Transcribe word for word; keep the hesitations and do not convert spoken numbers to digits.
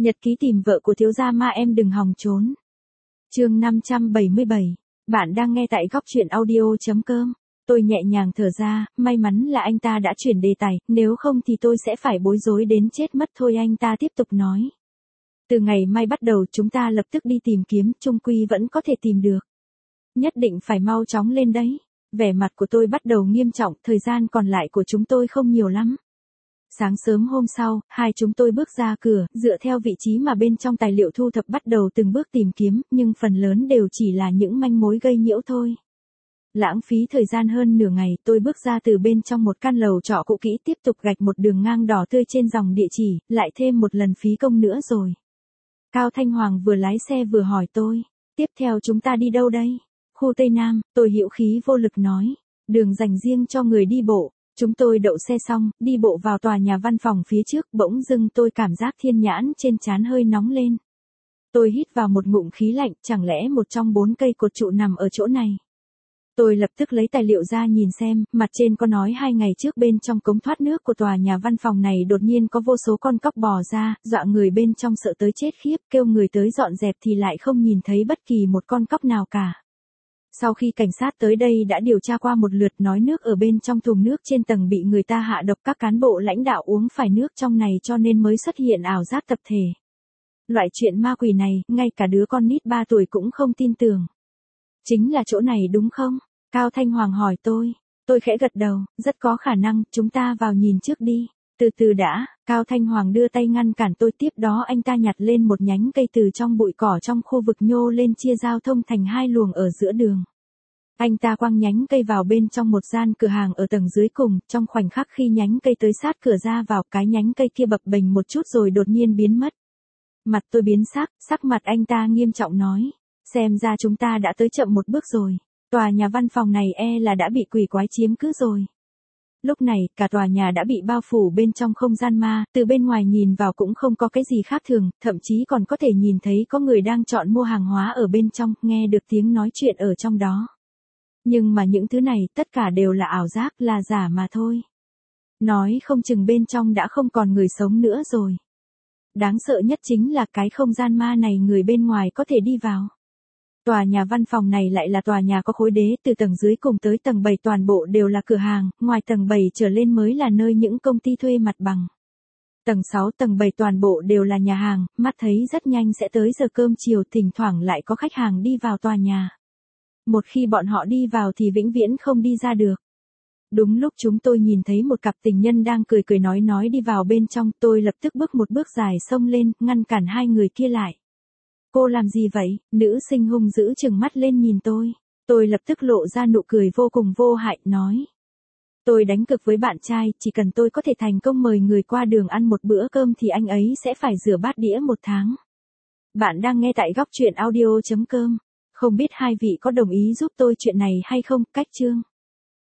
Nhật ký tìm vợ của thiếu gia ma em đừng hòng trốn. Chương năm trăm bảy mươi bảy. Bạn đang nghe tại góc truyện audio.com. Tôi nhẹ nhàng thở ra, may mắn là anh ta đã chuyển đề tài, nếu không thì tôi sẽ phải bối rối đến chết mất thôi. Anh ta tiếp tục nói. Từ ngày mai bắt đầu chúng ta lập tức đi tìm kiếm, chung quy vẫn có thể tìm được. Nhất định phải mau chóng lên đấy. Vẻ mặt của tôi bắt đầu nghiêm trọng, thời gian còn lại của chúng tôi không nhiều lắm. Sáng sớm hôm sau, hai chúng tôi bước ra cửa, dựa theo vị trí mà bên trong tài liệu thu thập bắt đầu từng bước tìm kiếm, nhưng phần lớn đều chỉ là những manh mối gây nhiễu thôi. Lãng phí thời gian hơn nửa ngày, tôi bước ra từ bên trong một căn lầu trọ cũ kỹ, tiếp tục gạch một đường ngang đỏ tươi trên dòng địa chỉ, lại thêm một lần phí công nữa rồi. Cao Thanh Hoàng vừa lái xe vừa hỏi tôi, tiếp theo chúng ta đi đâu đây? Khu Tây Nam, tôi hữu khí vô lực nói, đường dành riêng cho người đi bộ. Chúng tôi đậu xe xong, đi bộ vào tòa nhà văn phòng phía trước, bỗng dưng tôi cảm giác thiên nhãn trên trán hơi nóng lên. Tôi hít vào một ngụm khí lạnh, chẳng lẽ một trong bốn cây cột trụ nằm ở chỗ này? Tôi lập tức lấy tài liệu ra nhìn xem, mặt trên có nói hai ngày trước bên trong cống thoát nước của tòa nhà văn phòng này đột nhiên có vô số con cóc bò ra, dọa người bên trong sợ tới chết khiếp, kêu người tới dọn dẹp thì lại không nhìn thấy bất kỳ một con cóc nào cả. Sau khi cảnh sát tới đây đã điều tra qua một lượt, nói nước ở bên trong thùng nước trên tầng bị người ta hạ độc, các cán bộ lãnh đạo uống phải nước trong này cho nên mới xuất hiện ảo giác tập thể. Loại chuyện ma quỷ này, ngay cả đứa con nít ba tuổi cũng không tin tưởng. Chính là chỗ này đúng không? Cao Thanh Hoàng hỏi tôi. Tôi khẽ gật đầu, rất có khả năng, chúng ta vào nhìn trước đi. Từ từ đã, Cao Thanh Hoàng đưa tay ngăn cản tôi, tiếp đó anh ta nhặt lên một nhánh cây từ trong bụi cỏ trong khu vực nhô lên, chia giao thông thành hai luồng ở giữa đường. Anh ta quăng nhánh cây vào bên trong một gian cửa hàng ở tầng dưới cùng, trong khoảnh khắc khi nhánh cây tới sát cửa ra vào, cái nhánh cây kia bập bềnh một chút rồi đột nhiên biến mất. Mặt tôi biến sắc, sắc mặt anh ta nghiêm trọng nói, xem ra chúng ta đã tới chậm một bước rồi, tòa nhà văn phòng này e là đã bị quỷ quái chiếm cứ rồi. Lúc này, cả tòa nhà đã bị bao phủ bên trong không gian ma, từ bên ngoài nhìn vào cũng không có cái gì khác thường, thậm chí còn có thể nhìn thấy có người đang chọn mua hàng hóa ở bên trong, nghe được tiếng nói chuyện ở trong đó. Nhưng mà những thứ này, tất cả đều là ảo giác, là giả mà thôi. Nói không chừng bên trong đã không còn người sống nữa rồi. Đáng sợ nhất chính là cái không gian ma này người bên ngoài có thể đi vào. Tòa nhà văn phòng này lại là tòa nhà có khối đế, từ tầng dưới cùng tới tầng bảy toàn bộ đều là cửa hàng, ngoài tầng bảy trở lên mới là nơi những công ty thuê mặt bằng. Tầng sáu, tầng bảy toàn bộ đều là nhà hàng, mắt thấy rất nhanh sẽ tới giờ cơm chiều, thỉnh thoảng lại có khách hàng đi vào tòa nhà. Một khi bọn họ đi vào thì vĩnh viễn không đi ra được. Đúng lúc chúng tôi nhìn thấy một cặp tình nhân đang cười cười nói nói đi vào bên trong, tôi lập tức bước một bước dài xông lên, ngăn cản hai người kia lại. Cô làm gì vậy? Nữ sinh hung dữ trừng mắt lên nhìn tôi. Tôi lập tức lộ ra nụ cười vô cùng vô hại, nói. Tôi đánh cược với bạn trai, chỉ cần tôi có thể thành công mời người qua đường ăn một bữa cơm thì anh ấy sẽ phải rửa bát đĩa một tháng. Bạn đang nghe tại góc truyện audio.com. Không biết hai vị có đồng ý giúp tôi chuyện này hay không? Cách chương.